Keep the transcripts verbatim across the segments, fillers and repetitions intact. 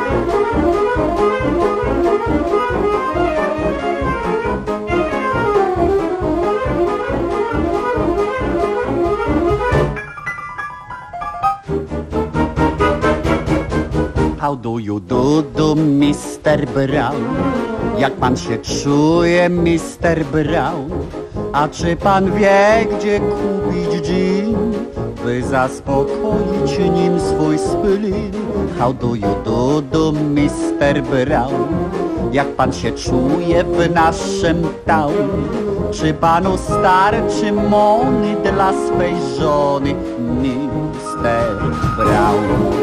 How do you do, do, mister Brown? Jak pan się czuje, mister Brown? A czy pan wie, gdzie kupić gin, by zaspokoić nim swój spleen? How do you do, do, mister Brown? Jak pan się czuje w naszym town? Czy panu starczy mony dla swej żony, mister Brown?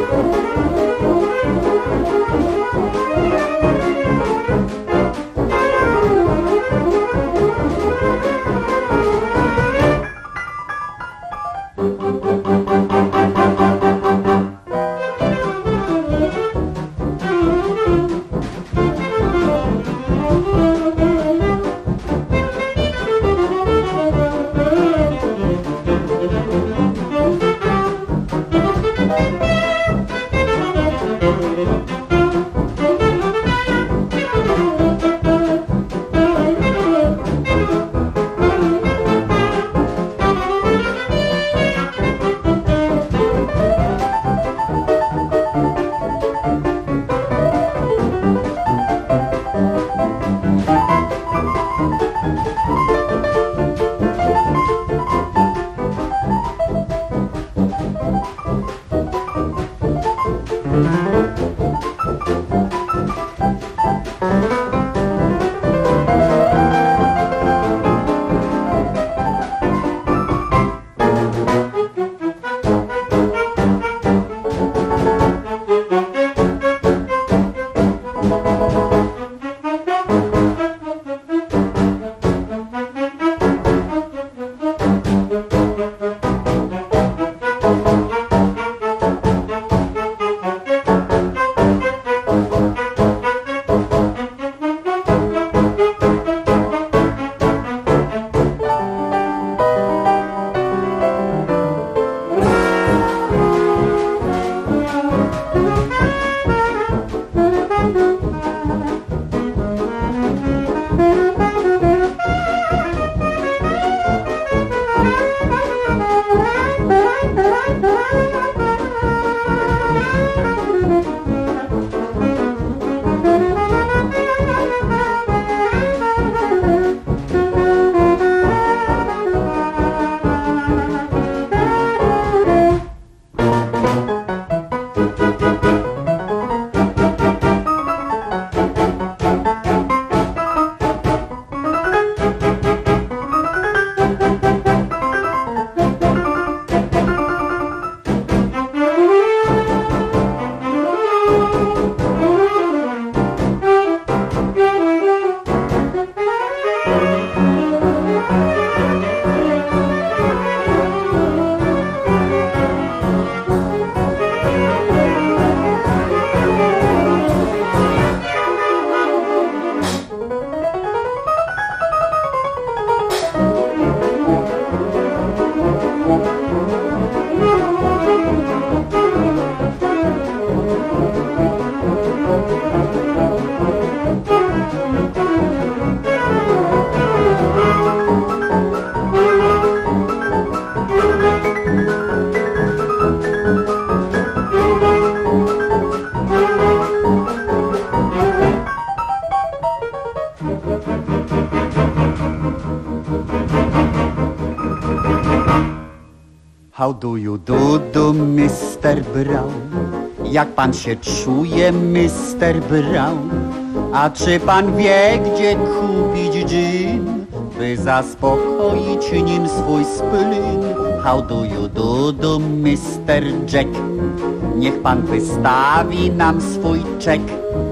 How do you do, do, mister Brown? Jak pan się czuje, mister Brown? A czy pan wie, gdzie kupić gin, by zaspokoić nim swój spleen? How do you do, do, mister Jack? Niech pan wystawi nam swój czek.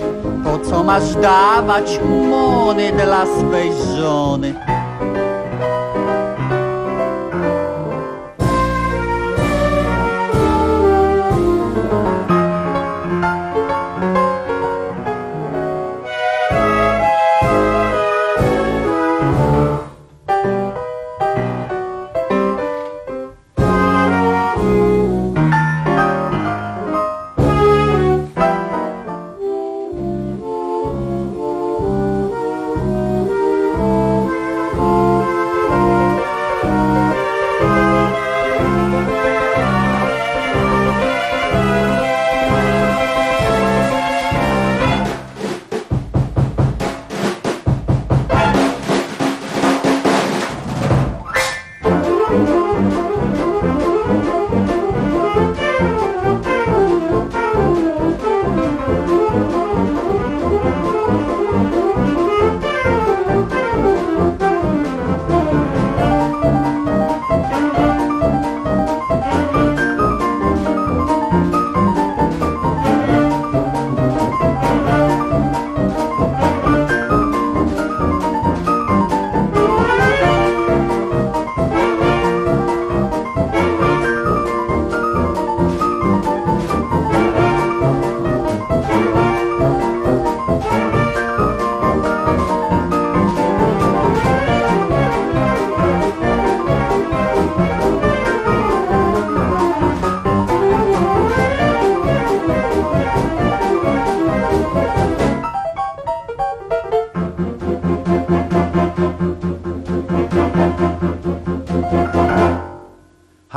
Po co masz dawać mony dla swej żony?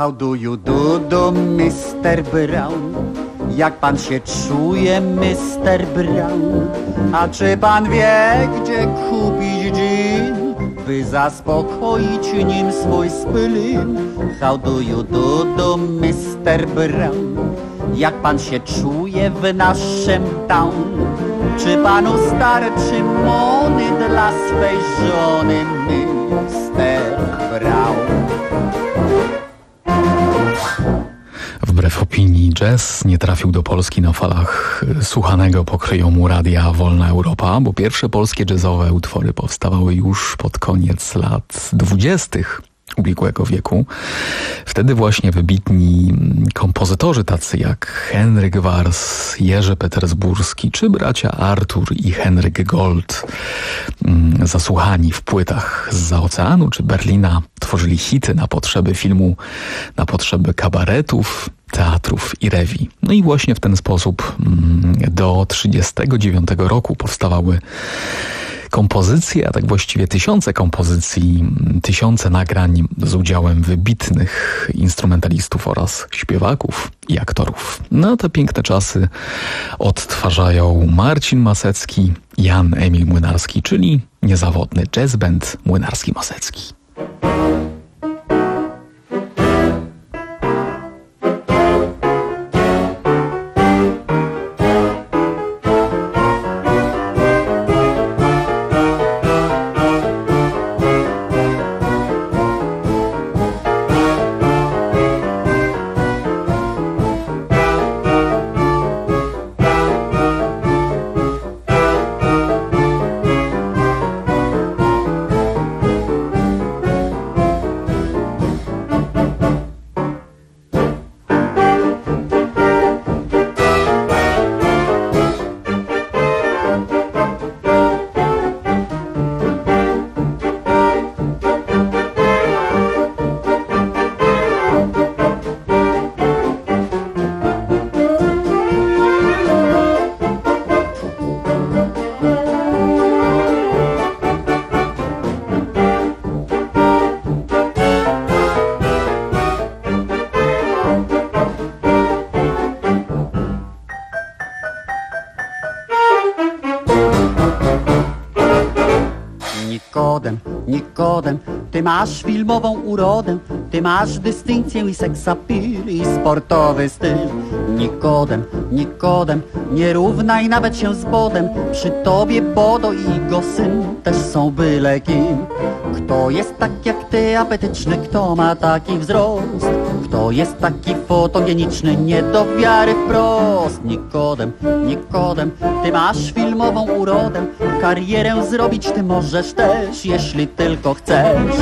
How do you do, do, mister Brown? Jak pan się czuje, mister Brown? A czy pan wie, gdzie kupić gin, by zaspokoić nim swój spleen? How do you do, do, mister Brown? Jak pan się czuje w naszym town? Czy panu starczy mony dla swej żony, mister Brown? Wbrew opinii, jazz nie trafił do Polski na falach słuchanego pokryjomu Radia Wolna Europa, bo pierwsze polskie jazzowe utwory powstawały już pod koniec lat dwudziestych ubiegłego wieku. Wtedy właśnie wybitni kompozytorzy tacy jak Henryk Wars, Jerzy Petersburski czy bracia Artur i Henryk Gold, zasłuchani w płytach zza oceanu czy Berlina, tworzyli hity na potrzeby filmu, na potrzeby kabaretów, teatrów i rewi. No i właśnie w ten sposób do trzydziestego dziewiątego roku powstawały kompozycje, a tak właściwie tysiące kompozycji, tysiące nagrań z udziałem wybitnych instrumentalistów oraz śpiewaków i aktorów. No te piękne czasy odtwarzają Marcin Masecki, Jan Emil Młynarski, czyli niezawodny jazz band Młynarski-Masecki. Nikodem, Nikodem, ty masz filmową urodę, ty masz dystynkcję i seksapil i sportowy styl. Nikodem, Nikodem, nie równaj nawet się z Bodem, przy tobie Bodo i jego syn też są byle kim. Kto jest tak jak ty apetyczny, kto ma taki wzrost, kto jest taki fotogeniczny, nie do wiary wprost. Nikodem, Nikodem, ty masz filmową urodę, karierę zrobić ty możesz też, jeśli tylko chcesz.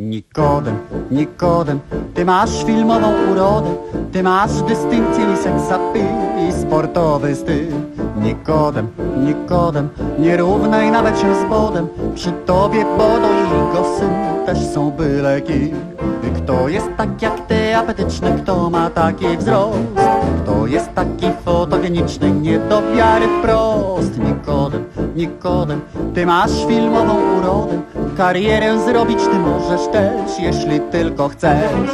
Nikodem, Nikodem, ty masz filmową urodę, ty masz dystynkcję i seksapil i sportowy styl. Nikodem, Nikodem, nie równaj nawet się z Bodem, przy tobie Bodo i jego syn też są byle kim. Kto jest tak jak ty apetyczny, kto ma taki wzrost, kto jest taki fotogeniczny, nie do wiary wprost. Nikodem, Nikodem, ty masz filmową urodę, karierę zrobić ty możesz też, jeśli tylko chcesz.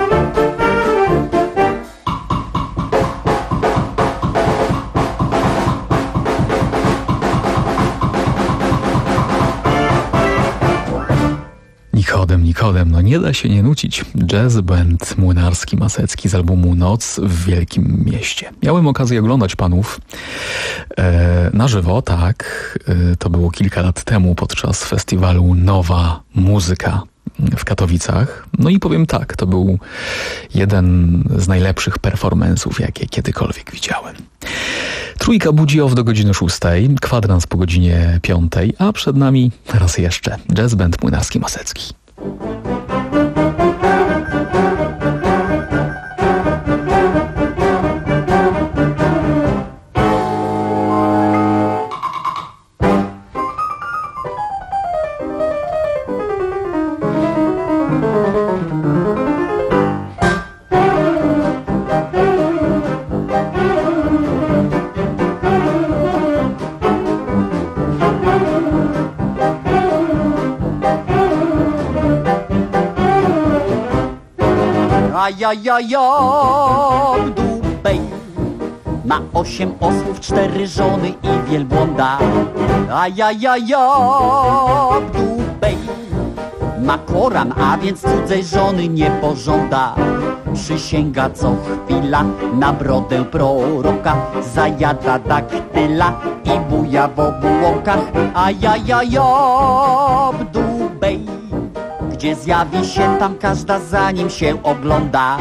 Nikodem, Nikodem, no nie da się nie nucić. Jazz band Młynarski Masecki z albumu Noc w Wielkim Mieście. Miałem okazję oglądać panów e, na żywo, tak. E, to było kilka lat temu podczas festiwalu Nowa Muzyka w Katowicach. No i powiem tak, to był jeden z najlepszych performance'ów, jakie kiedykolwiek widziałem. Trójka budzi off do godziny szóstej, kwadrans po godzinie piątej, a przed nami raz jeszcze jazz band Młynarski Masecki. Ajajaja, Dubej ma osiem osłów, cztery żony i wielbłąda. Ajajaja, Dubej ma Koran, a więc cudzej żony nie pożąda. Przysięga co chwila na brodę proroka, zajada daktyla i buja w obłokach. Ajajaja, Dubej, gdzie zjawi się, tam każda za nim się ogląda.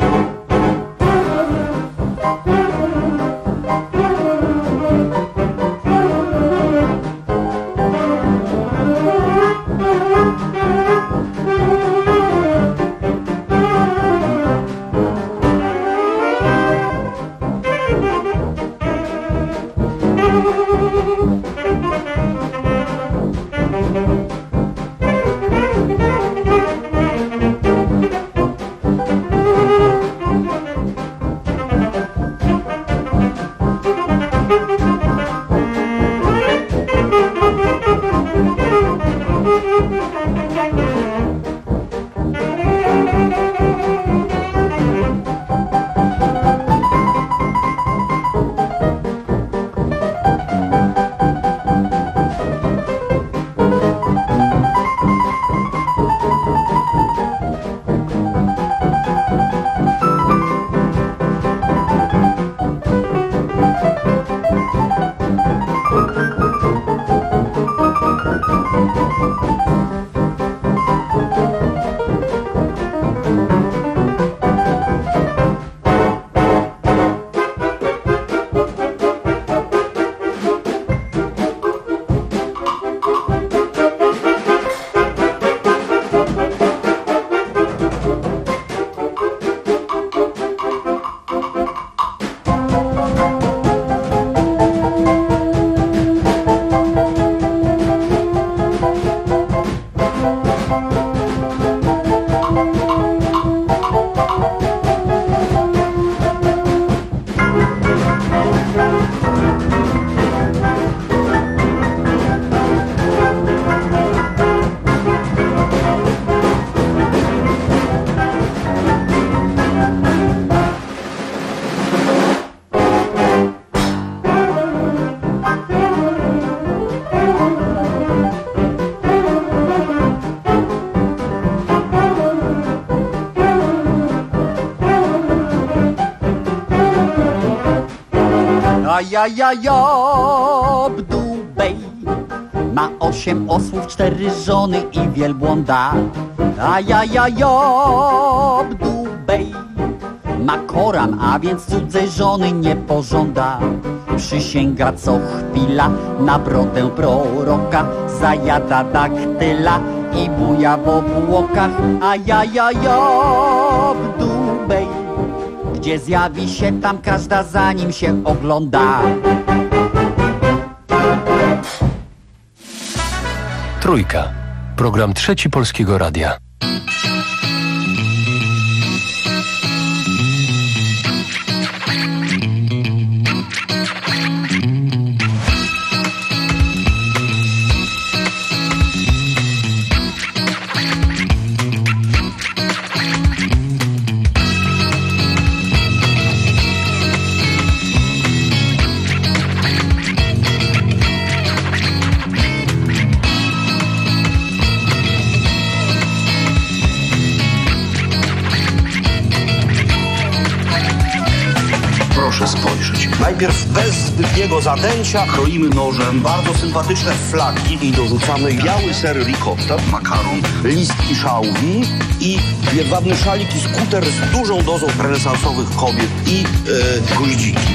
Ajajaja, Dubej ma osiem osłów, cztery żony i wielbłąda. Ajajaja, Dubej ma Koran, a więc cudzej żony nie pożąda. Przysięga co chwila na brodę proroka, zajada daktyla i buja w obłokach, a ja, ja, ja w Dubej, gdzie zjawi się tam każda, zanim się ogląda. Trójka. Program Trzeci Polskiego Radia. Najpierw bez zbytniego zadęcia kroimy nożem bardzo sympatyczne flaki i dorzucamy biały ser ricotta, makaron, listki szałwi i jedwabny szalik i skuter z dużą dozą renesansowych kobiet i e, goździki.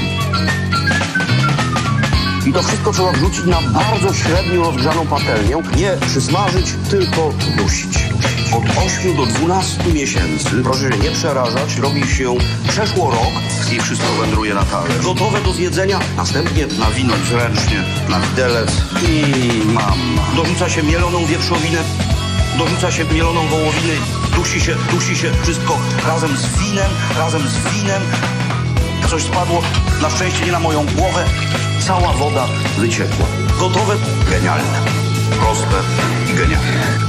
I to wszystko trzeba wrzucić na bardzo średnio rozgrzaną patelnię. Nie przysmażyć, tylko dusić. Od ośmiu do dwunastu miesięcy, proszę się nie przerażać, robi się przeszło rok i wszystko wędruje na talerz. Gotowe do zjedzenia, następnie nawinąć ręcznie na widelec i mama. Dorzuca się mieloną wieprzowinę, dorzuca się mieloną wołowinę, dusi się, dusi się wszystko razem z winem, razem z winem. Coś spadło, na szczęście nie na moją głowę, cała woda wyciekła. Gotowe, genialne, proste i genialne.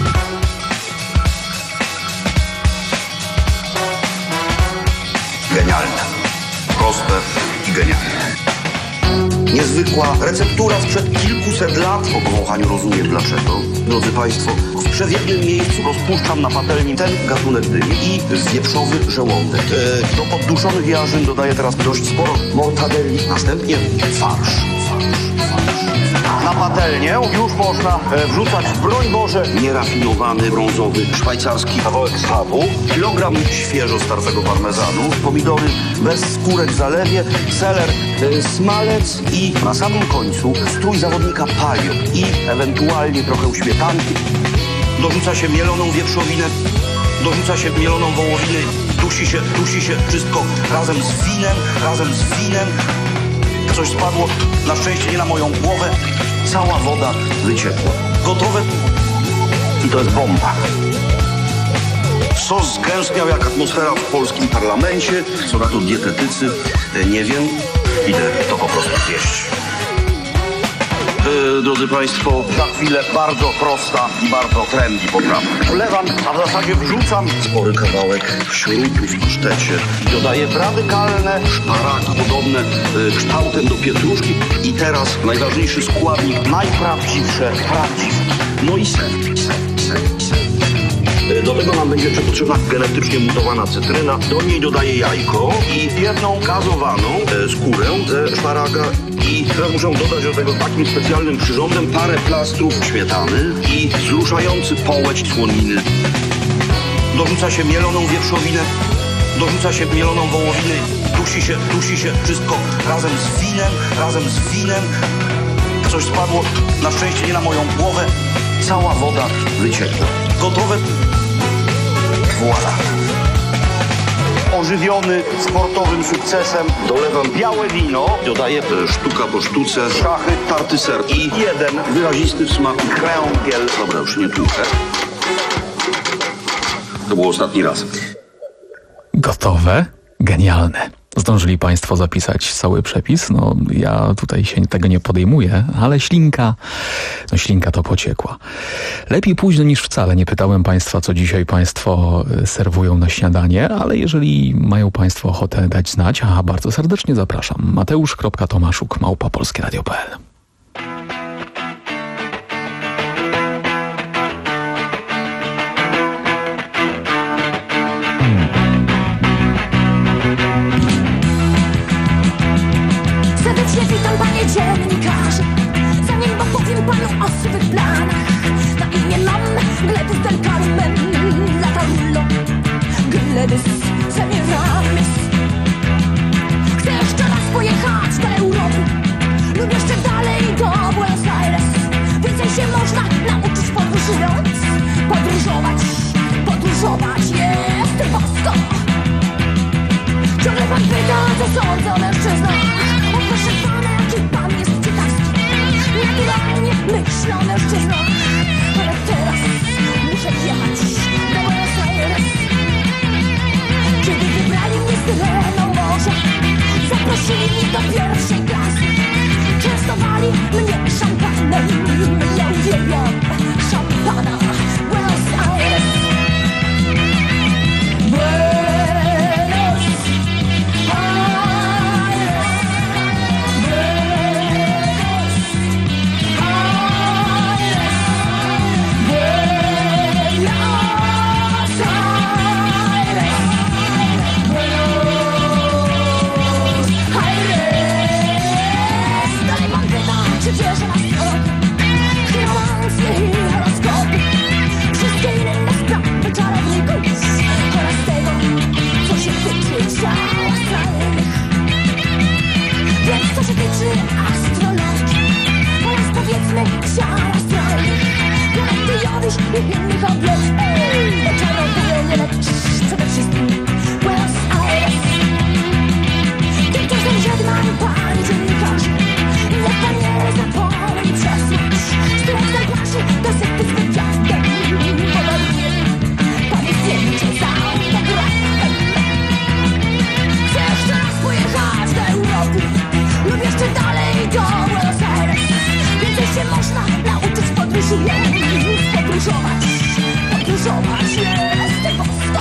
Genialne, proste i genialne. Niezwykła receptura sprzed kilkuset lat. Po powąchaniu rozumiem dlaczego. Drodzy Państwo, w przewiewnym miejscu rozpuszczam na patelni ten gatunek dyni i wieprzowy żołądek. E, do podduszonych jarzyn dodaję teraz dość sporo mortadelli, następnie farsz. Na patelnię już można e, wrzucać, broń Boże, nierafinowany, brązowy, szwajcarski kawałek schabu, kilogram świeżo startego parmezanu, pomidory bez skórek w zalewie, seler, e, smalec i na samym końcu strój zawodnika palio i ewentualnie trochę śmietanki. Dorzuca się mieloną wieprzowinę, dorzuca się mieloną wołowinę, dusi się, dusi się wszystko razem z winem, razem z winem. Coś spadło, na szczęście nie na moją głowę, cała woda wyciekła. Gotowe i to jest bomba. Sos zgęstniał jak atmosfera w polskim parlamencie. Co na to dietetycy? Nie wiem, idę to po prostu zjeść. Yy, drodzy Państwo, za chwilę bardzo prosta i bardzo trendy potrawa. Wlewam, a w zasadzie wrzucam spory kawałek śrutu w pasztecie. Dodaję radykalne szparagi, podobne yy, kształtem do pietruszki. I teraz najważniejszy składnik, najprawdziwsze, prawdziwe. No i ser, ser, ser, ser. Do tego nam będzie potrzebna genetycznie mutowana cytryna. Do niej dodaję jajko i jedną gazowaną e, skórę ze szparaga. I teraz muszę dodać do tego takim specjalnym przyrządem parę plastrów śmietany i wzruszający połeć słoniny. Dorzuca się mieloną wieprzowinę, dorzuca się mieloną wołowinę, dusi się, dusi się wszystko razem z winem, razem z winem. Coś spadło, na szczęście nie na moją głowę, cała woda wyciekła. Gotowe? Voilà. Ożywiony sportowym sukcesem dolewam białe wino, dodaję sztuka po sztuce, szachy, tarty ser i jeden wyrazisty w smaku kręgiel. Dobra, już nie tłukę. To był ostatni raz. Gotowe? Genialne. Zdążyli Państwo zapisać cały przepis? No, ja tutaj się tego nie podejmuję, ale ślinka, no ślinka to pociekła. Lepiej późno niż wcale. Nie pytałem Państwa, co dzisiaj Państwo serwują na śniadanie, ale jeżeli mają Państwo ochotę dać znać, aha, bardzo serdecznie zapraszam. Mateusz kropka Tomaszuk małpa polskie radio kropka p l. Dziennikarze, zanim opowiem panu o swych planach. Na imię mam Gledys del Carmen Latarullo, Gledys Semiramis. Chcę jeszcze raz pojechać do Europy lub jeszcze dalej do Buenos Aires. Więcej się można nauczyć podróżując. Paryż i innych obiekt. Oczarobują mnie lecz przede wszystkim Buenos Aires. Tymczasem żegnam pani dziennikarz, niech pan nie zapomni przesłać stu egzemplarzy gazety z wywiadem. Podaruję pani zdjęcie z autografem. Chcę jeszcze raz pojechać do Europy lub jeszcze dalej do Buenos Aires. Więcej się można nauczyć podróżując, podróżować, podróżować jest tego sto.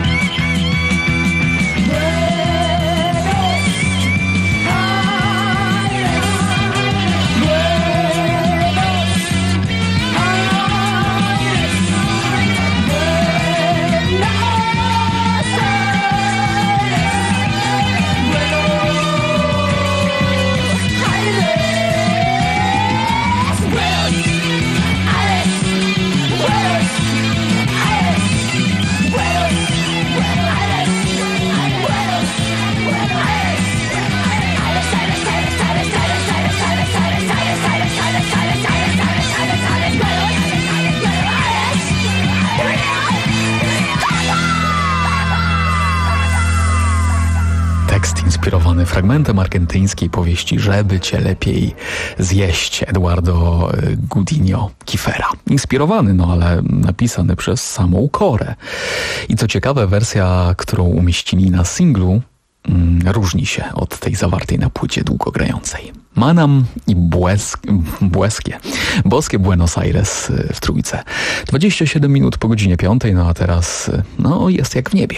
Tekst inspirowany fragmentem argentyńskiej powieści Żeby cię lepiej zjeść Eduardo Gudinho Kifera. Inspirowany, no ale napisany przez samą Korę. I co ciekawe, wersja, którą umieścili na singlu, mm, różni się od tej zawartej na płycie długogrającej. Manam i błysk, błeskie, boskie Buenos Aires w trójce. dwadzieścia siedem minut po godzinie piątej, no a teraz no jest jak w niebie.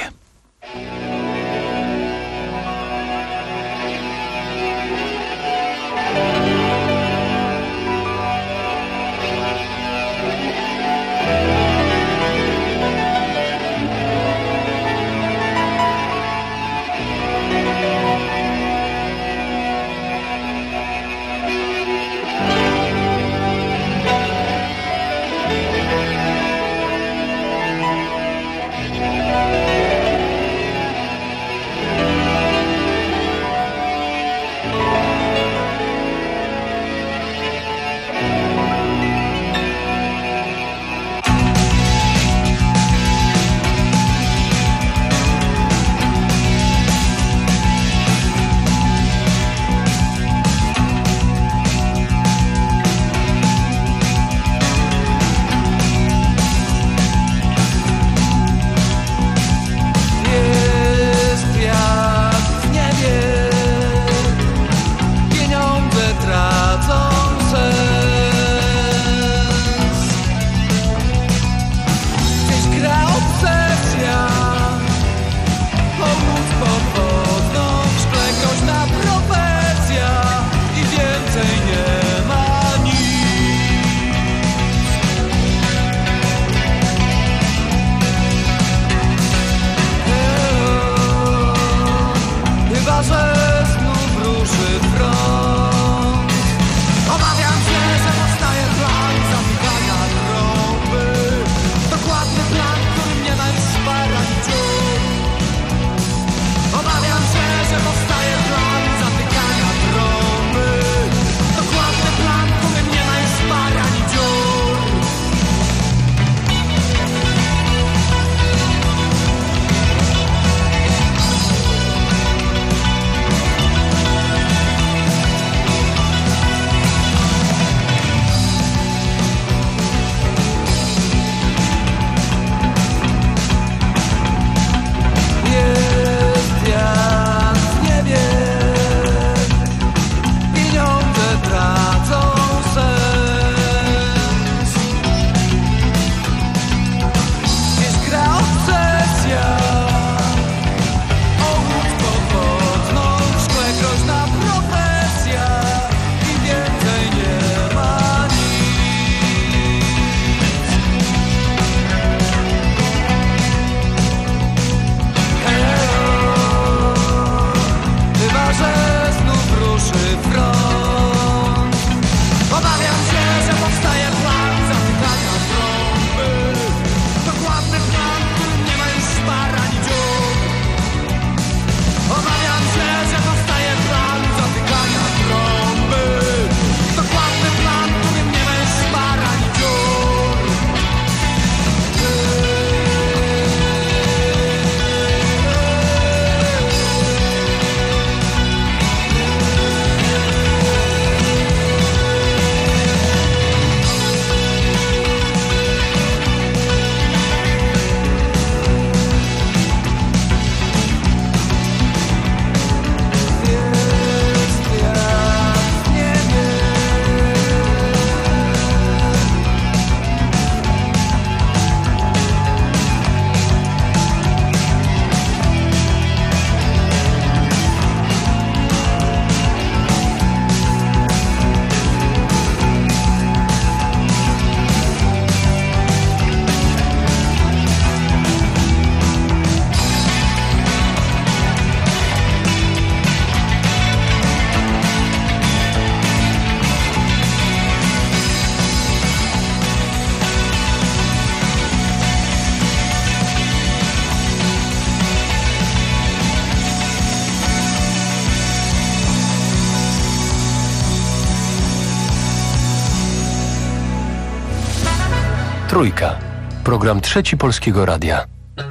Trójka. Program Trzeci Polskiego Radia.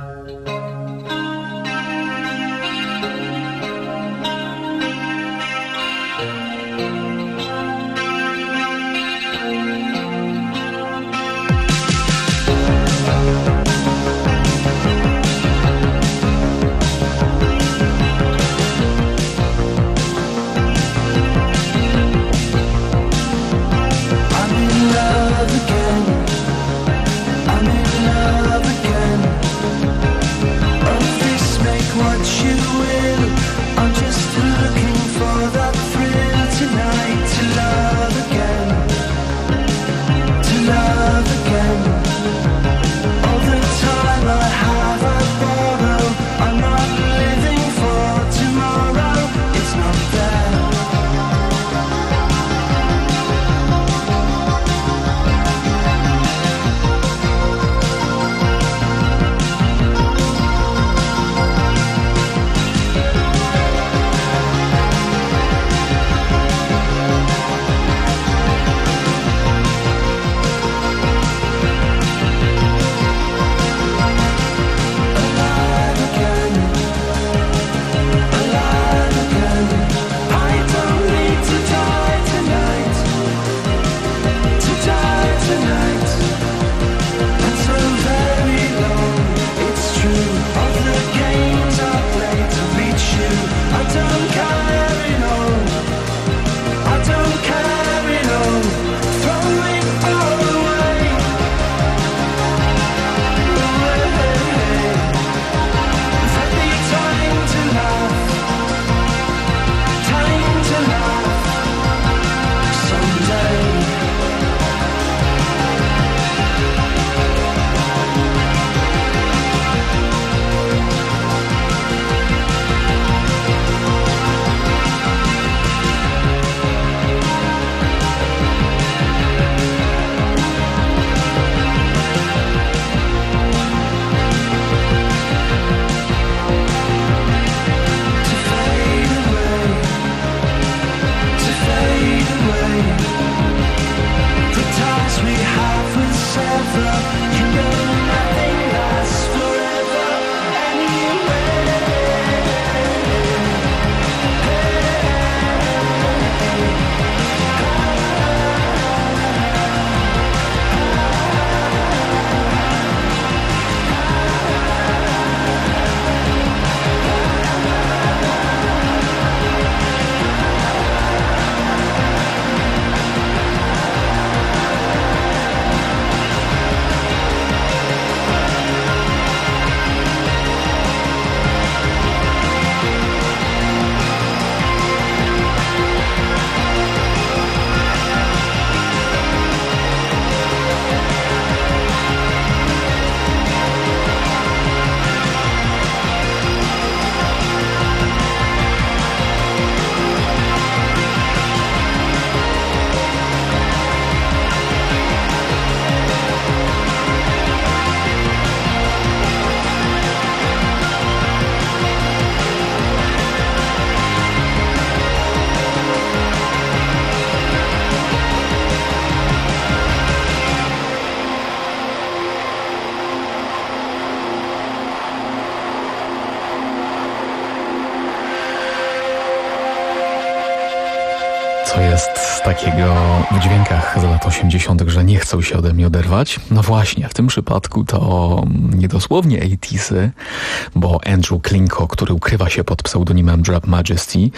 Co jest z takiego w dźwiękach z lat osiemdziesiątych, że nie chcą się ode mnie oderwać? No właśnie, w tym przypadku to niedosłownie osiemdziesiąte, bo Andrew Klinko, który ukrywa się pod pseudonimem Drop Majesty,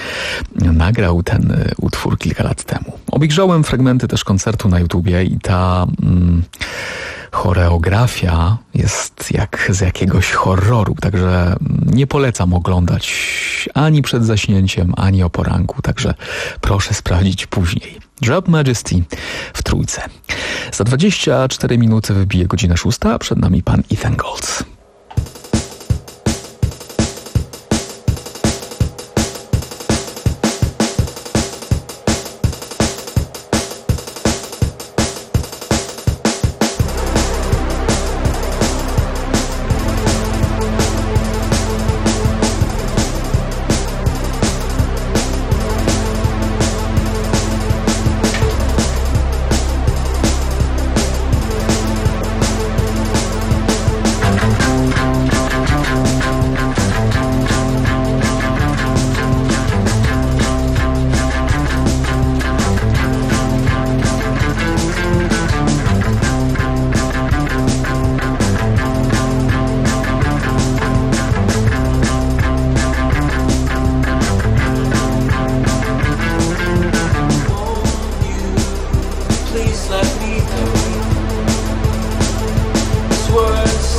nagrał ten utwór kilka lat temu. Obejrzałem fragmenty też koncertu na YouTubie i ta mm, choreografia jest jak z jakiegoś horroru, także nie polecam oglądać ani przed zaśnięciem, ani o poranku, także proszę sprawdzić później. Drop Majesty w Trójce. Za dwadzieścia cztery minuty wybije godzina szósta, a przed nami pan Ethan Golds.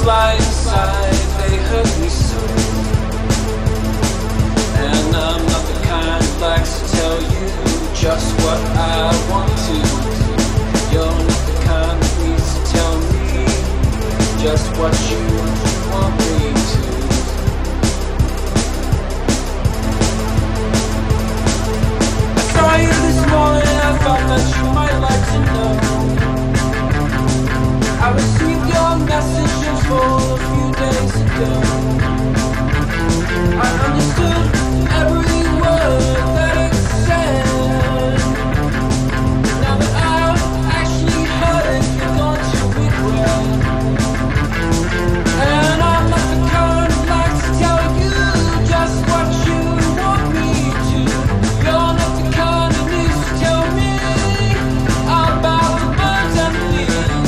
fly inside, they hurt me so. And I'm not the kind who likes to tell you just what I want to do. You're not the kind who needs to tell me just what you want me to. I saw you this morning, I thought that you might like to know. I received your message in full a few days ago. I understood every word that it said. Now that I've actually heard it, you're going to regret. And I'm not the kind who likes to tell you just what you want me to. You're not the kind who needs to tell me about the birds and the leaves.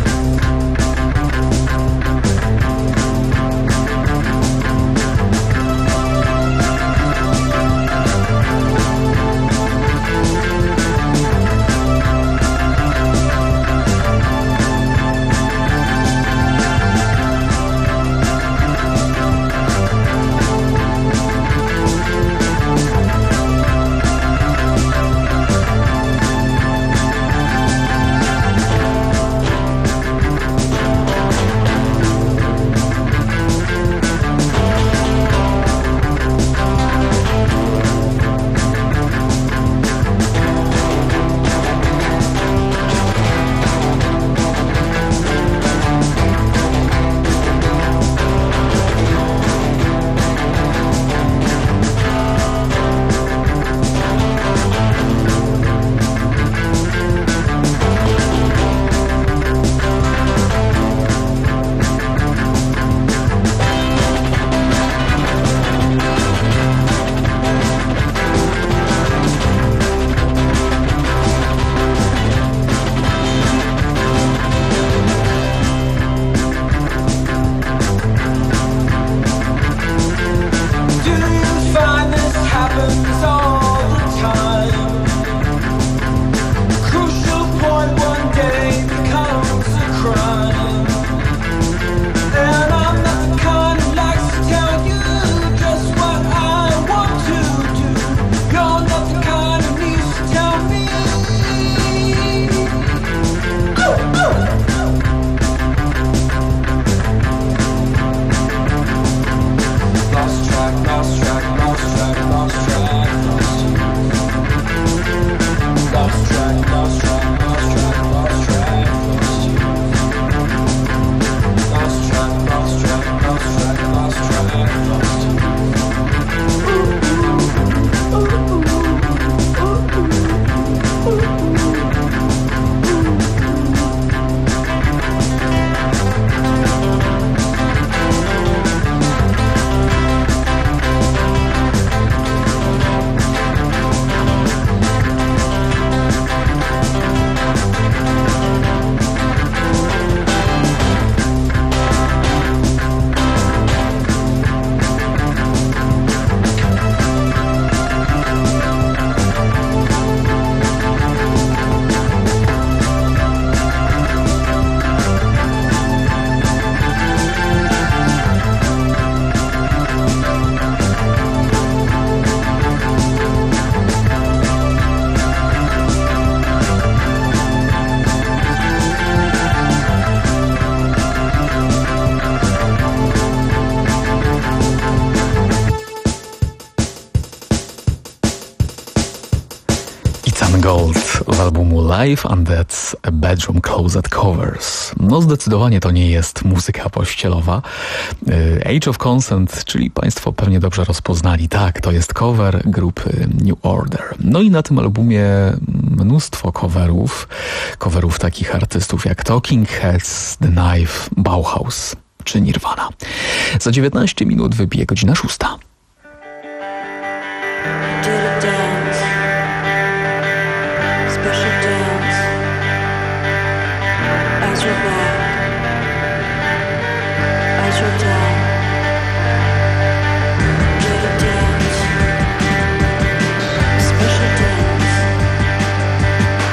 Gold z albumu Live and That's a Bedroom Closet Covers. No zdecydowanie to nie jest muzyka pościelowa. Age of Consent, czyli państwo pewnie dobrze rozpoznali. Tak, to jest cover grupy New Order. No i na tym albumie mnóstwo coverów. Coverów takich artystów jak Talking Heads, The Knife, Bauhaus czy Nirvana. Za dziewiętnaście minut wybije godzina szósta.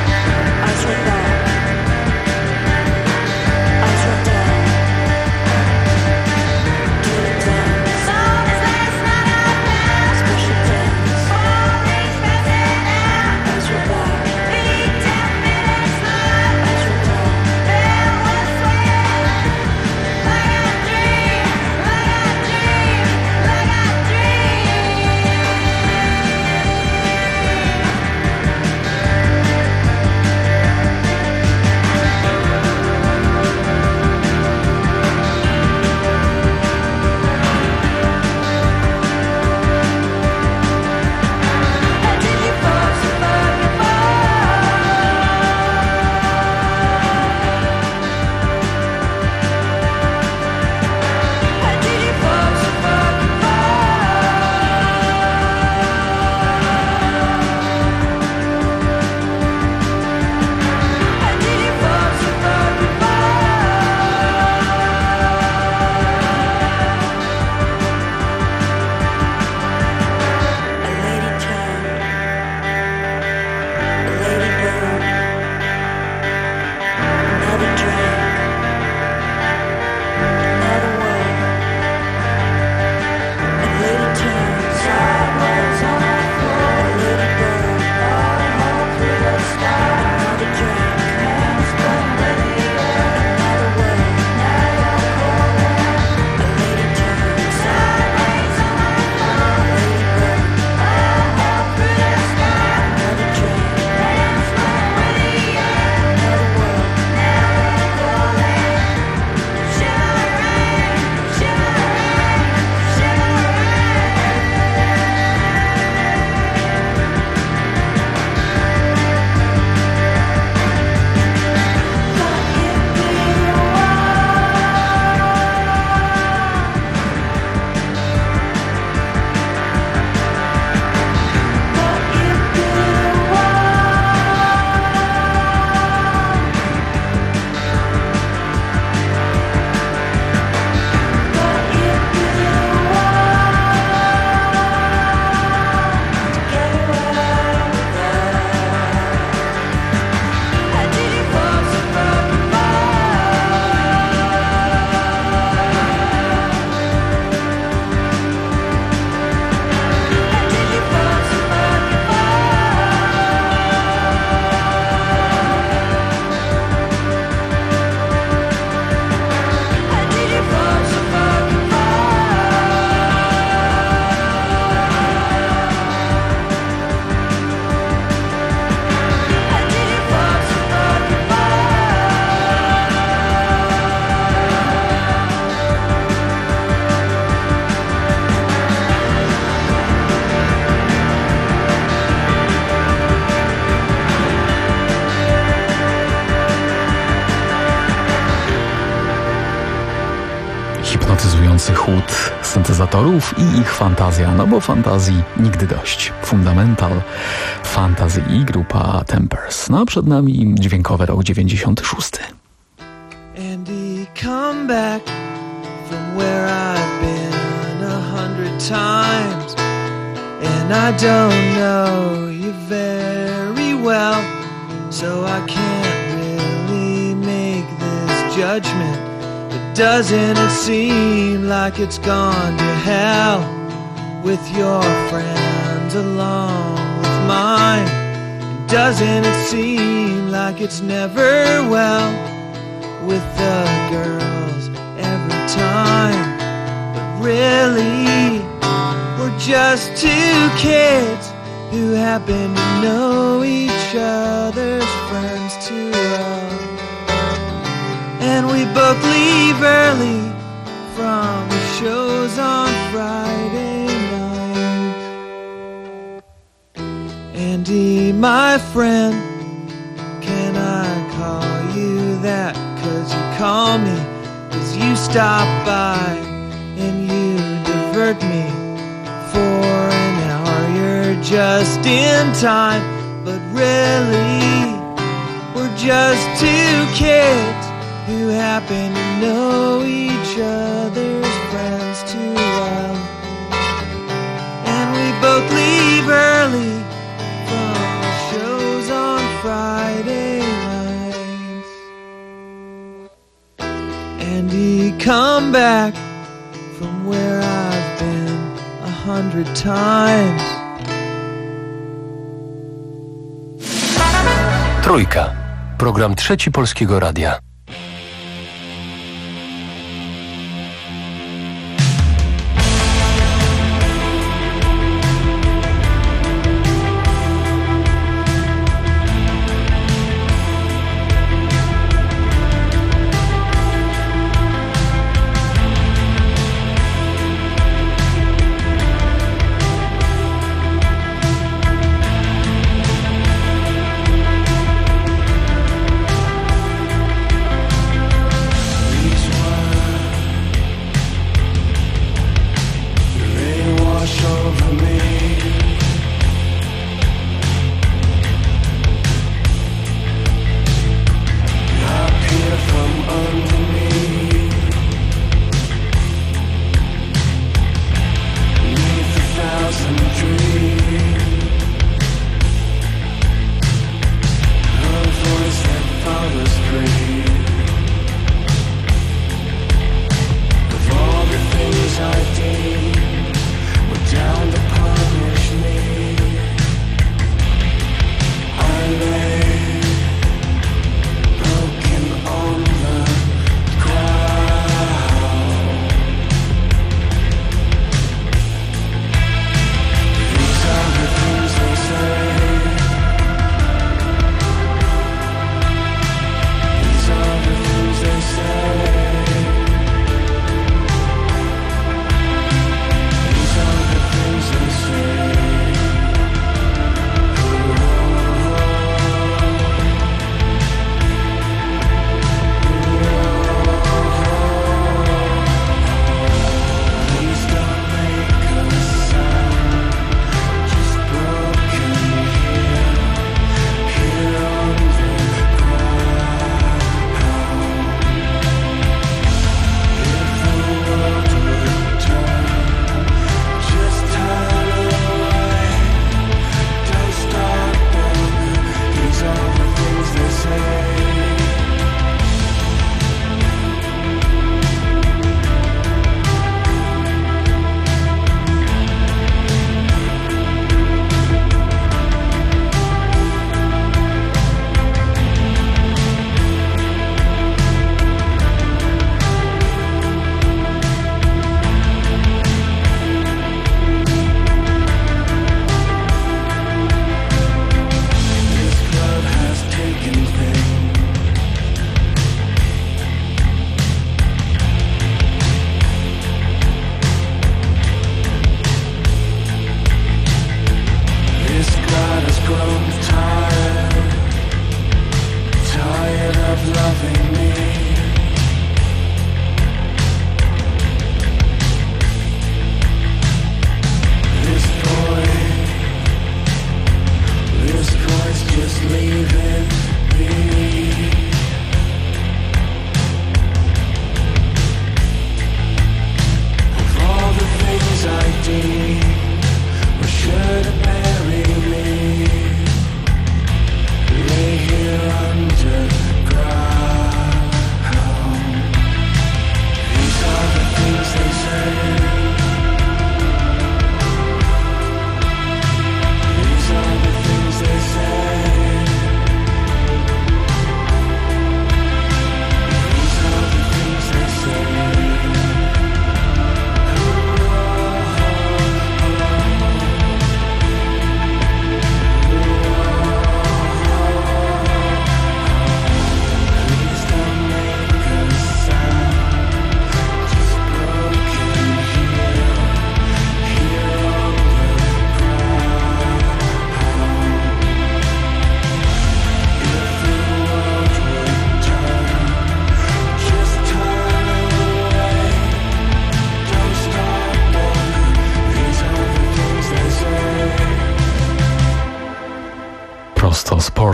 Special Hipnotyzujący chłód syntezatorów i ich fantazja, no bo fantazji nigdy dość. Fundamental Fantasy i grupa Tempers. No a przed nami dźwiękowy rok dziewięćdziesiąty szósty. Andy, come back from where I've been a hundred times, and I don't know you very well, so I can't really make this judgment. But doesn't it seem like it's gone to hell with your friends along with mine? And doesn't it seem like it's never well with the girls every time? But really, we're just two kids who happen to know each other's friends too well. And we both leave early from the shows on Friday night. Andy, my friend, can I call you that? 'Cause you call me, 'cause you stop by and you divert me for an hour. You're just in time, but really we're just two kids who happen to know each other's friends too well. And we both leave early from the shows on Friday nights. Andy, come back from where I've been a hundred times. Trójka. Program Trzeci Polskiego Radia.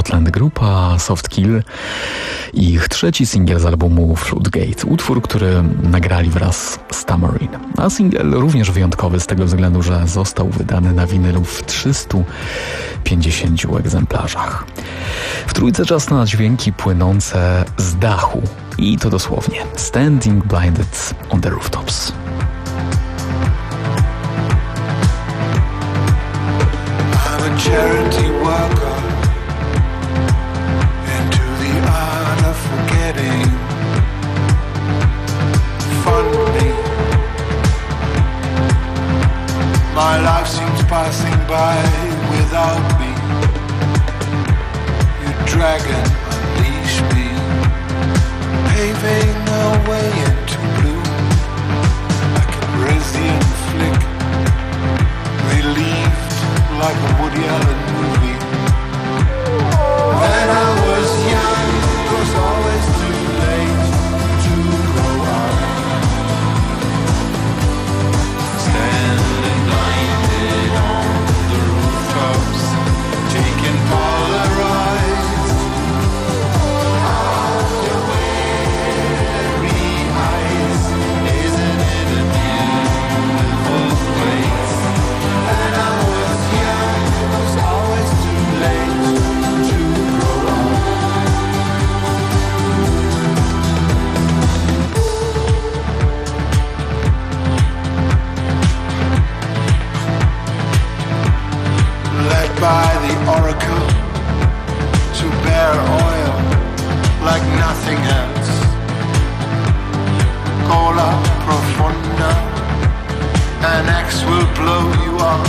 Portland grupa Soft Kill i ich trzeci singiel z albumu Floodgate, utwór, który nagrali wraz z Tamarine. A singiel również wyjątkowy z tego względu, że został wydany na winylu w trzystu pięćdziesięciu egzemplarzach. W trójce czas na dźwięki płynące z dachu i to dosłownie Standing Blinded on the Rooftops. I'm a charity worker into the art of forgetting. Fund me. My life seems passing by without me. You dragon, unleash me, paving a way into blue, like a Brazilian flick, relieved like a Woody Allen movie. When I was young, it was always too late to grow up. Standing blinded on the rooftops, taking Polaroids of your weary eyes. Isn't it a beautiful place? And I was young, it was always too late to grow up. Led by the oracle to bear oil like nothing else. Cola profunda, an X will blow you up.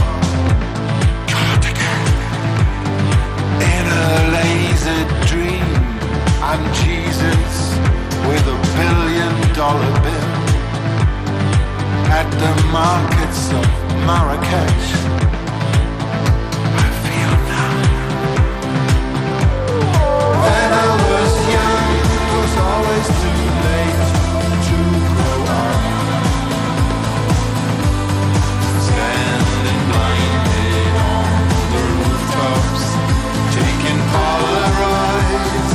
In a lazy dream, I'm Jesus with a billion dollar bill at the markets of Marrakech. I feel now. When I was young, it was always too late to grow up. Standing blinded on the rooftops, taking Polaroids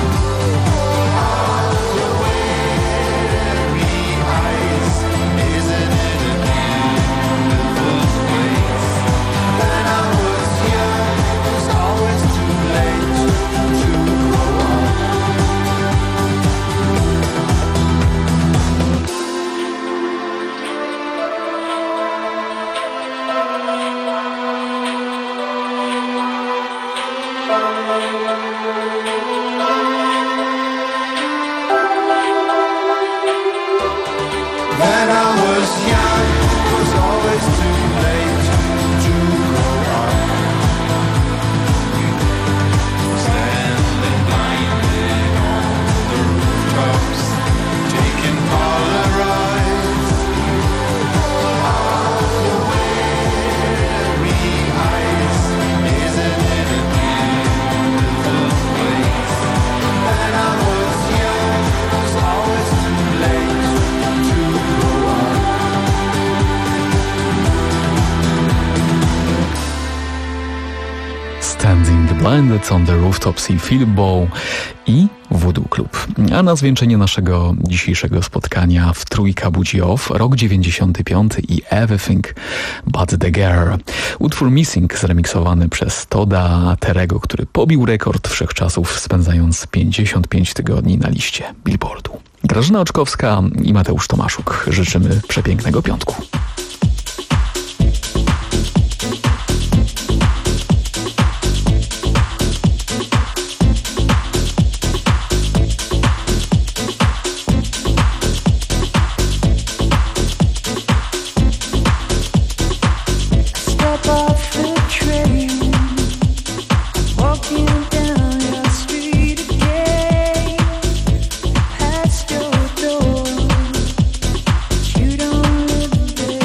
of your weary eyes. Isn't it a beautiful place? When I was young, it was always too late to grow up. When I was young, it was always too late to grow up. Standing blinded on the rooftops, taking Polaroids of your weary eyes. Isn't it a beautiful place? When I was young, it was always too late to grow up. Standing Blinded on the Rooftops i Philip Bow i Voodoo Club. A na zwieńczenie naszego dzisiejszego spotkania w Trójka budzi off, rok dziewięćdziesiąty piąty i Everything But The Girl. Utwór Missing zremiksowany przez Toda Terego, który pobił rekord wszechczasów, spędzając pięćdziesiąt pięć tygodni na liście Billboardu. Grażyna Oczkowska i Mateusz Tomaszuk życzymy przepięknego piątku. Step off the train, walking down your street again, past your door. You don't live there.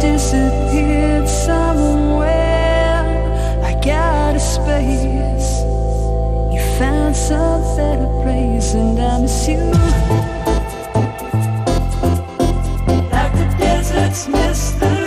disappeared somewhere like out of space. You found some better place and I miss you. Like the deserts miss the